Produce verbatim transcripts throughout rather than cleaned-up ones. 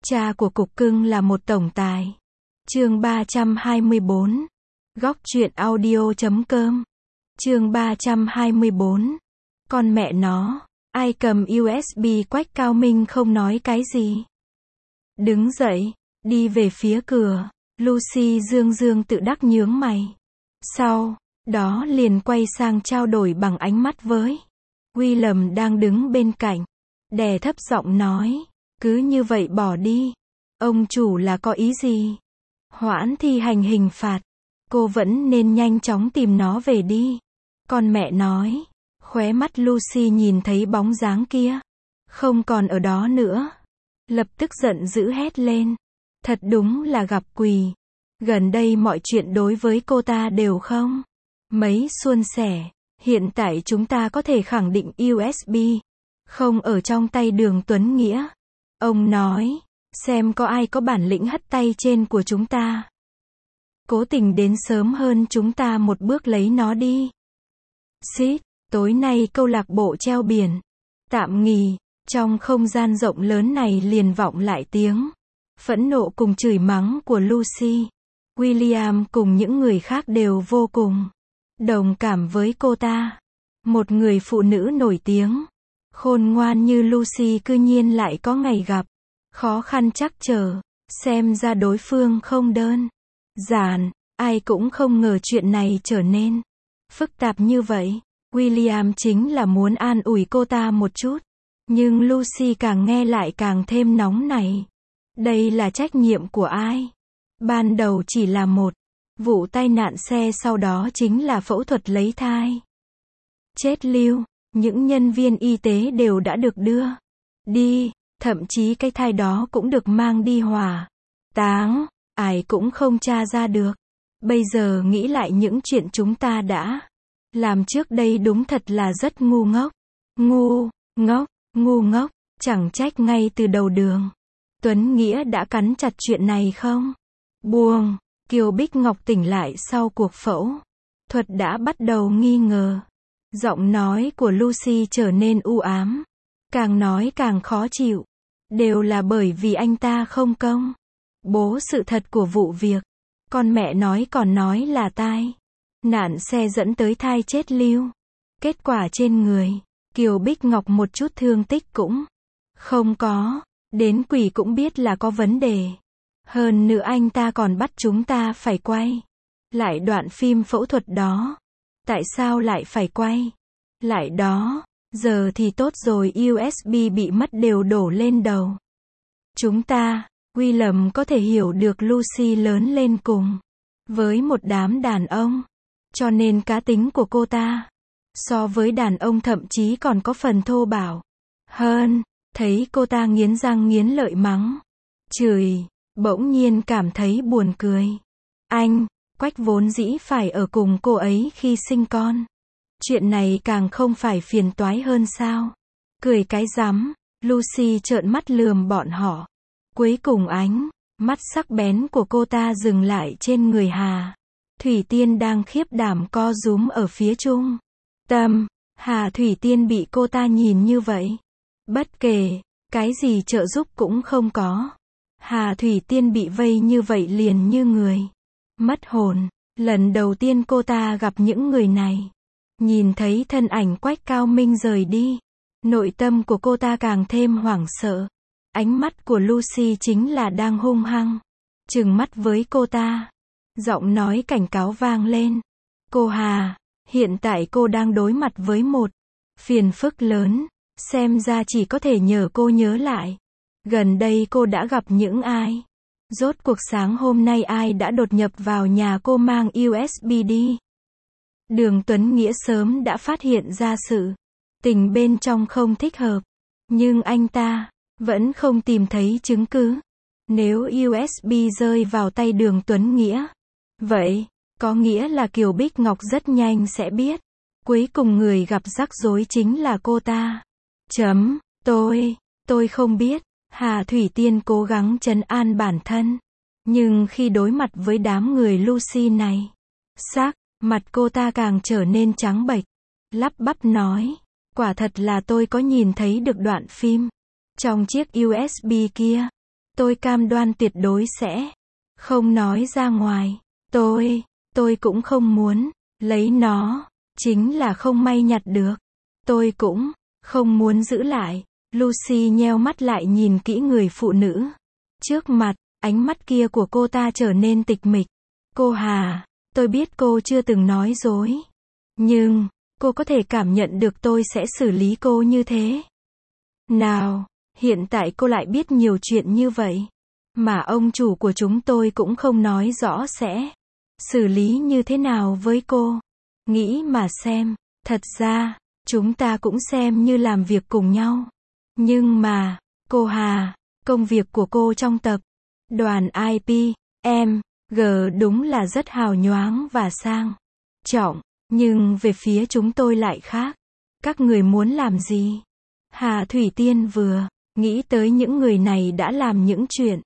Cha của cục cưng là một tổng tài. Chương ba trăm hai mươi bốn. Góc truyện audio chấm com. Chương ba trăm hai mươi bốn. Con mẹ nó, ai cầm u ét bê Quách Cao Minh không nói cái gì. Đứng dậy, đi về phía cửa, Lucy dương dương tự đắc nhướng mày. Sau đó liền quay sang trao đổi bằng ánh mắt với William đang đứng bên cạnh, đè thấp giọng nói, cứ như vậy bỏ đi. Ông chủ là có ý gì? Hoãn thi hành hình phạt. Cô vẫn nên nhanh chóng tìm nó về đi. Con mẹ nói. Khóe mắt Lucy nhìn thấy bóng dáng kia. Không còn ở đó nữa. Lập tức giận dữ hét lên. Thật đúng là gặp quỷ. Gần đây mọi chuyện đối với cô ta đều không mấy suôn sẻ. Hiện tại chúng ta có thể khẳng định u ét bê không ở trong tay Đường Tuấn Nghĩa. Ông nói, xem có ai có bản lĩnh hất tay trên của chúng ta. Cố tình đến sớm hơn chúng ta một bước lấy nó đi. Xít, tối nay câu lạc bộ treo biển tạm nghỉ. Trong không gian rộng lớn này liền vọng lại tiếng phẫn nộ cùng chửi mắng của Lucy. William cùng những người khác đều vô cùng đồng cảm với cô ta. Một người phụ nữ nổi tiếng, khôn ngoan như Lucy cư nhiên lại có ngày gặp khó khăn trắc trở. Xem ra đối phương không đơn giản. Ai cũng không ngờ chuyện này trở nên phức tạp như vậy. William chính là muốn an ủi cô ta một chút. Nhưng Lucy càng nghe lại càng thêm nóng nảy. Đây là trách nhiệm của ai? Ban đầu chỉ là một vụ tai nạn xe, sau đó chính là phẫu thuật lấy thai. Chết lưu, những nhân viên y tế đều đã được đưa đi, thậm chí cái thai đó cũng được mang đi hỏa táng, ai cũng không tra ra được. Bây giờ nghĩ lại những chuyện chúng ta đã làm trước đây đúng thật là rất ngu ngốc. Ngu, ngốc, ngu ngốc, chẳng trách ngay từ đầu Đường Tuấn Nghĩa đã cắn chặt chuyện này không buông. Kiều Bích Ngọc tỉnh lại sau cuộc phẫu thuật đã bắt đầu nghi ngờ. Giọng nói của Lucy trở nên u ám, càng nói càng khó chịu. Đều là bởi vì anh ta không công bố sự thật của vụ việc. Con mẹ nói còn nói là tai nạn xe dẫn tới thai chết lưu. Kết quả trên người Kiều Bích Ngọc một chút thương tích cũng không có. Đến quỷ cũng biết là có vấn đề. Hơn nữa anh ta còn bắt chúng ta phải quay lại đoạn phim phẫu thuật đó. Tại sao lại phải quay lại đó? Giờ thì tốt rồi, u ét bê bị mất đều đổ lên đầu chúng ta. William có thể hiểu được Lucy lớn lên cùng với một đám đàn ông, cho nên cá tính của cô ta so với đàn ông thậm chí còn có phần thô bạo hơn. Thấy cô ta nghiến răng nghiến lợi mắng chửi, bỗng nhiên cảm thấy buồn cười. Anh, Quách vốn dĩ phải ở cùng cô ấy khi sinh con. Chuyện này càng không phải phiền toái hơn sao? Cười cái rắm. Lucy trợn mắt lườm bọn họ. Cuối cùng ánh mắt sắc bén của cô ta dừng lại trên người Hà Thủy Tiên đang khiếp đảm co rúm ở phía trung tâm. Hà Thủy Tiên bị cô ta nhìn như vậy, bất kể cái gì trợ giúp cũng không có. Hà Thủy Tiên bị vây như vậy liền như người mất hồn. Lần đầu tiên cô ta gặp những người này, nhìn thấy thân ảnh Quách Cao Minh rời đi, nội tâm của cô ta càng thêm hoảng sợ. Ánh mắt của Lucy chính là đang hung hăng trừng mắt với cô ta. Giọng nói cảnh cáo vang lên. Cô Hà, hiện tại cô đang đối mặt với một phiền phức lớn. Xem ra chỉ có thể nhờ cô nhớ lại. Gần đây cô đã gặp những ai? Rốt cuộc sáng hôm nay ai đã đột nhập vào nhà cô mang u ét bê đi? Đường Tuấn Nghĩa sớm đã phát hiện ra sự tình bên trong không thích hợp. Nhưng anh ta vẫn không tìm thấy chứng cứ. Nếu u ét bê rơi vào tay Đường Tuấn Nghĩa, vậy có nghĩa là Kiều Bích Ngọc rất nhanh sẽ biết. Cuối cùng người gặp rắc rối chính là cô ta. Chấm, tôi, tôi không biết. Hà Thủy Tiên cố gắng trấn an bản thân. Nhưng khi đối mặt với đám người Lucy này, sắc mặt cô ta càng trở nên trắng bệch. Lắp bắp nói, quả thật là tôi có nhìn thấy được đoạn phim trong chiếc u ét bê kia. Tôi cam đoan tuyệt đối sẽ không nói ra ngoài. Tôi, tôi cũng không muốn lấy nó, chính là không may nhặt được. Tôi cũng không muốn giữ lại. Lucy nheo mắt lại nhìn kỹ người phụ nữ trước mặt, ánh mắt kia của cô ta trở nên tịch mịch. Cô Hà, tôi biết cô chưa từng nói dối. Nhưng, cô có thể cảm nhận được tôi sẽ xử lý cô như thế nào? Hiện tại cô lại biết nhiều chuyện như vậy. Mà ông chủ của chúng tôi cũng không nói rõ sẽ xử lý như thế nào với cô. Nghĩ mà xem, thật ra, chúng ta cũng xem như làm việc cùng nhau. Nhưng mà, cô Hà, công việc của cô trong tập đoàn i pê, em, giê đúng là rất hào nhoáng và sang trọng. Nhưng về phía chúng tôi lại khác. Các người muốn làm gì? Hà Thủy Tiên vừa nghĩ tới những người này đã làm những chuyện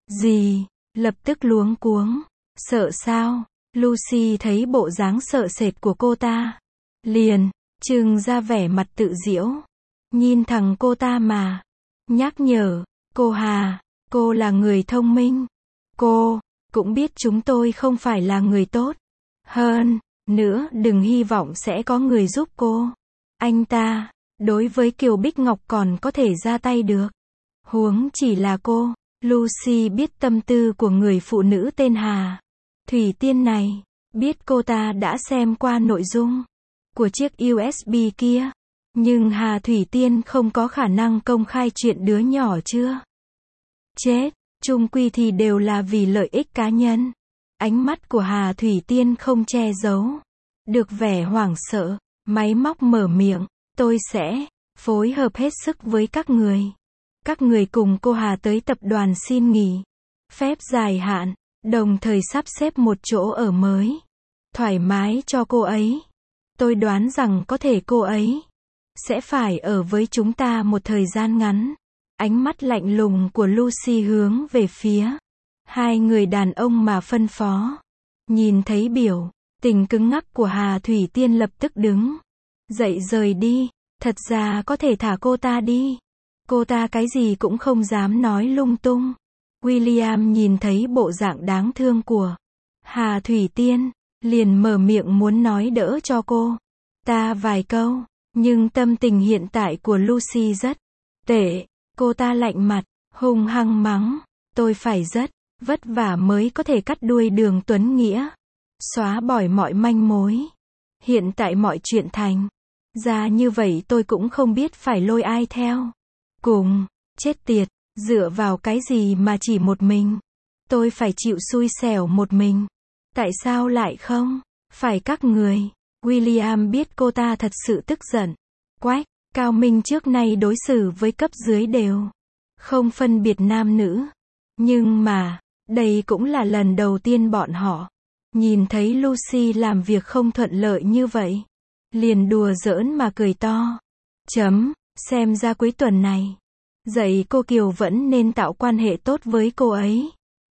gì, lập tức luống cuống. Sợ sao? Lucy thấy bộ dáng sợ sệt của cô ta, liền trưng ra vẻ mặt tự giễu. Nhìn thẳng cô ta mà nhắc nhở, cô Hà, cô là người thông minh. Cô cũng biết chúng tôi không phải là người tốt. Hơn nữa, đừng hy vọng sẽ có người giúp cô. Anh ta, đối với Kiều Bích Ngọc còn có thể ra tay được. Huống chỉ là cô. Lucy biết tâm tư của người phụ nữ tên Hà Thủy Tiên này. Biết cô ta đã xem qua nội dung của chiếc u ét bê kia. Nhưng Hà Thủy Tiên không có khả năng công khai chuyện đứa nhỏ chưa chết. Chung quy thì đều là vì lợi ích cá nhân. Ánh mắt của Hà Thủy Tiên không che giấu được vẻ hoảng sợ. Máy móc mở miệng, tôi sẽ phối hợp hết sức với các người. Các người cùng cô Hà tới tập đoàn xin nghỉ phép dài hạn, đồng thời sắp xếp một chỗ ở mới thoải mái cho cô ấy. Tôi đoán rằng có thể cô ấy sẽ phải ở với chúng ta một thời gian ngắn. Ánh mắt lạnh lùng của Lucy hướng về phía hai người đàn ông mà phân phó. Nhìn thấy biểu tình cứng ngắc của Hà Thủy Tiên lập tức đứng dậy rời đi. Thật ra có thể thả cô ta đi. Cô ta cái gì cũng không dám nói lung tung. William nhìn thấy bộ dạng đáng thương của Hà Thủy Tiên, liền mở miệng muốn nói đỡ cho cô ta vài câu. Nhưng tâm tình hiện tại của Lucy rất tệ. Cô ta lạnh mặt, hung hăng mắng. Tôi phải rất vất vả mới có thể cắt đuôi Đường Tuấn Nghĩa. Xóa bỏ mọi manh mối. Hiện tại mọi chuyện thành ra như vậy tôi cũng không biết phải lôi ai theo. Cùng, chết tiệt, dựa vào cái gì mà chỉ một mình. Tôi phải chịu xui xẻo một mình. Tại sao lại không phải các người? William biết cô ta thật sự tức giận. Quách, Cao Minh trước nay đối xử với cấp dưới đều không phân biệt nam nữ. Nhưng mà, đây cũng là lần đầu tiên bọn họ nhìn thấy Lucy làm việc không thuận lợi như vậy. Liền đùa giỡn mà cười to. Chấm, xem ra cuối tuần này, dạy cô Kiều vẫn nên tạo quan hệ tốt với cô ấy.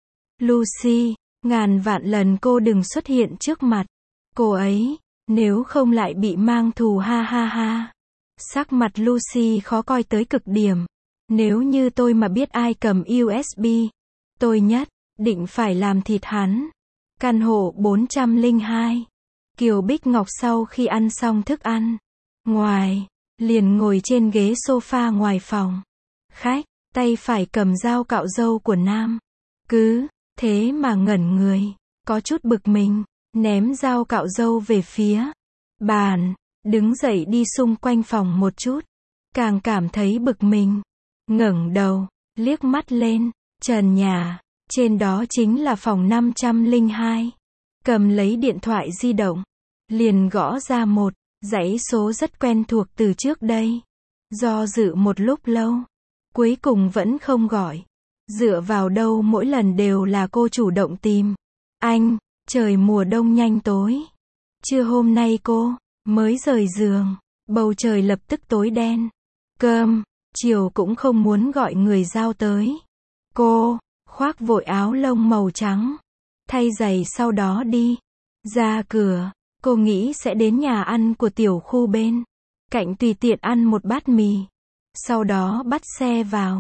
Lucy, ngàn vạn lần cô đừng xuất hiện trước mặt cô ấy, nếu không lại bị mang thù ha ha ha. Sắc mặt Lucy khó coi tới cực điểm. Nếu như tôi mà biết ai cầm u ét bê, tôi nhất định phải làm thịt hắn. Căn hộ bốn trăm lẻ hai. Kiều Bích Ngọc sau khi ăn xong thức ăn ngoài, liền ngồi trên ghế sofa ngoài phòng khách, tay phải cầm dao cạo râu của Nam. Cứ thế mà ngẩn người, có chút bực mình, ném dao cạo râu về phía bàn, đứng dậy đi xung quanh phòng một chút, càng cảm thấy bực mình. Ngẩng đầu, liếc mắt lên trần nhà, trên đó chính là phòng năm trăm lẻ hai. Cầm lấy điện thoại di động, liền gõ ra một dãy số rất quen thuộc từ trước đây. Do dự một lúc lâu, cuối cùng vẫn không gọi. Dựa vào đâu mỗi lần đều là cô chủ động tìm anh. Trời mùa đông nhanh tối. Trưa hôm nay cô mới rời giường, bầu trời lập tức tối đen. Cơm chiều cũng không muốn gọi người giao tới. Cô khoác vội áo lông màu trắng, thay giày sau đó đi ra cửa. Cô nghĩ sẽ đến nhà ăn của tiểu khu bên cạnh tùy tiện ăn một bát mì, sau đó bắt xe vào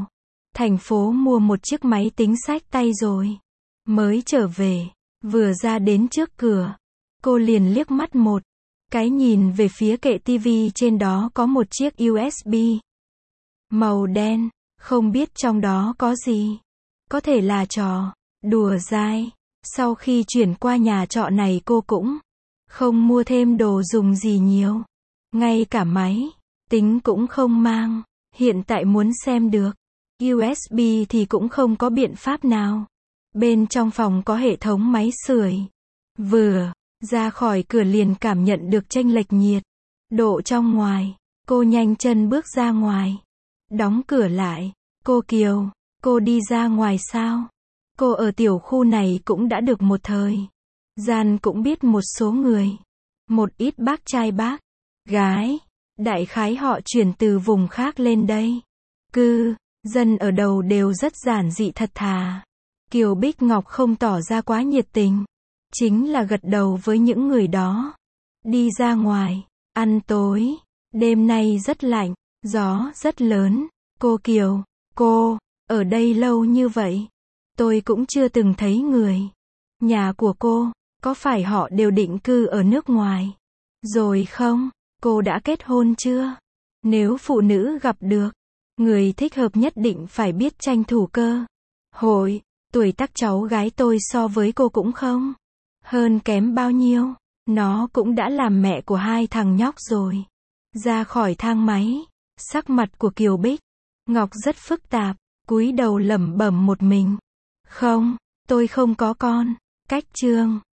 thành phố mua một chiếc máy tính xách tay rồi. Mới trở về, vừa ra đến trước cửa, cô liền liếc mắt một cái nhìn về phía kệ tivi trên đó có một chiếc u ét bê màu đen, không biết trong đó có gì. Có thể là trò đùa dai. Sau khi chuyển qua nhà trọ này cô cũng không mua thêm đồ dùng gì nhiều. Ngay cả máy tính cũng không mang. Hiện tại muốn xem được u ét bê thì cũng không có biện pháp nào. Bên trong phòng có hệ thống máy sưởi. Vừa ra khỏi cửa liền cảm nhận được chênh lệch nhiệt độ trong ngoài. Cô nhanh chân bước ra ngoài, đóng cửa lại. Cô Kiều, cô đi ra ngoài sao? Cô ở tiểu khu này cũng đã được một thời gian, cũng biết một số người, một ít bác trai bác gái, đại khái họ chuyển từ vùng khác lên đây. Cư dân ở đầu đều rất giản dị thật thà. Kiều Bích Ngọc không tỏ ra quá nhiệt tình, chính là gật đầu với những người đó. Đi ra ngoài, ăn tối. Đêm nay rất lạnh, gió rất lớn. Cô Kiều, cô, ở đây lâu như vậy, tôi cũng chưa từng thấy người nhà của cô, có phải họ đều định cư ở nước ngoài rồi không? Cô đã kết hôn chưa? Nếu phụ nữ gặp được người thích hợp nhất định phải biết tranh thủ cơ hội. Tuổi tác cháu gái tôi so với cô cũng không hơn kém bao nhiêu. Nó cũng đã làm mẹ của hai thằng nhóc rồi. Ra khỏi thang máy, sắc mặt của Kiều Bích Ngọc rất phức tạp, cúi đầu lẩm bẩm một mình. Không, tôi không có con. Cách chương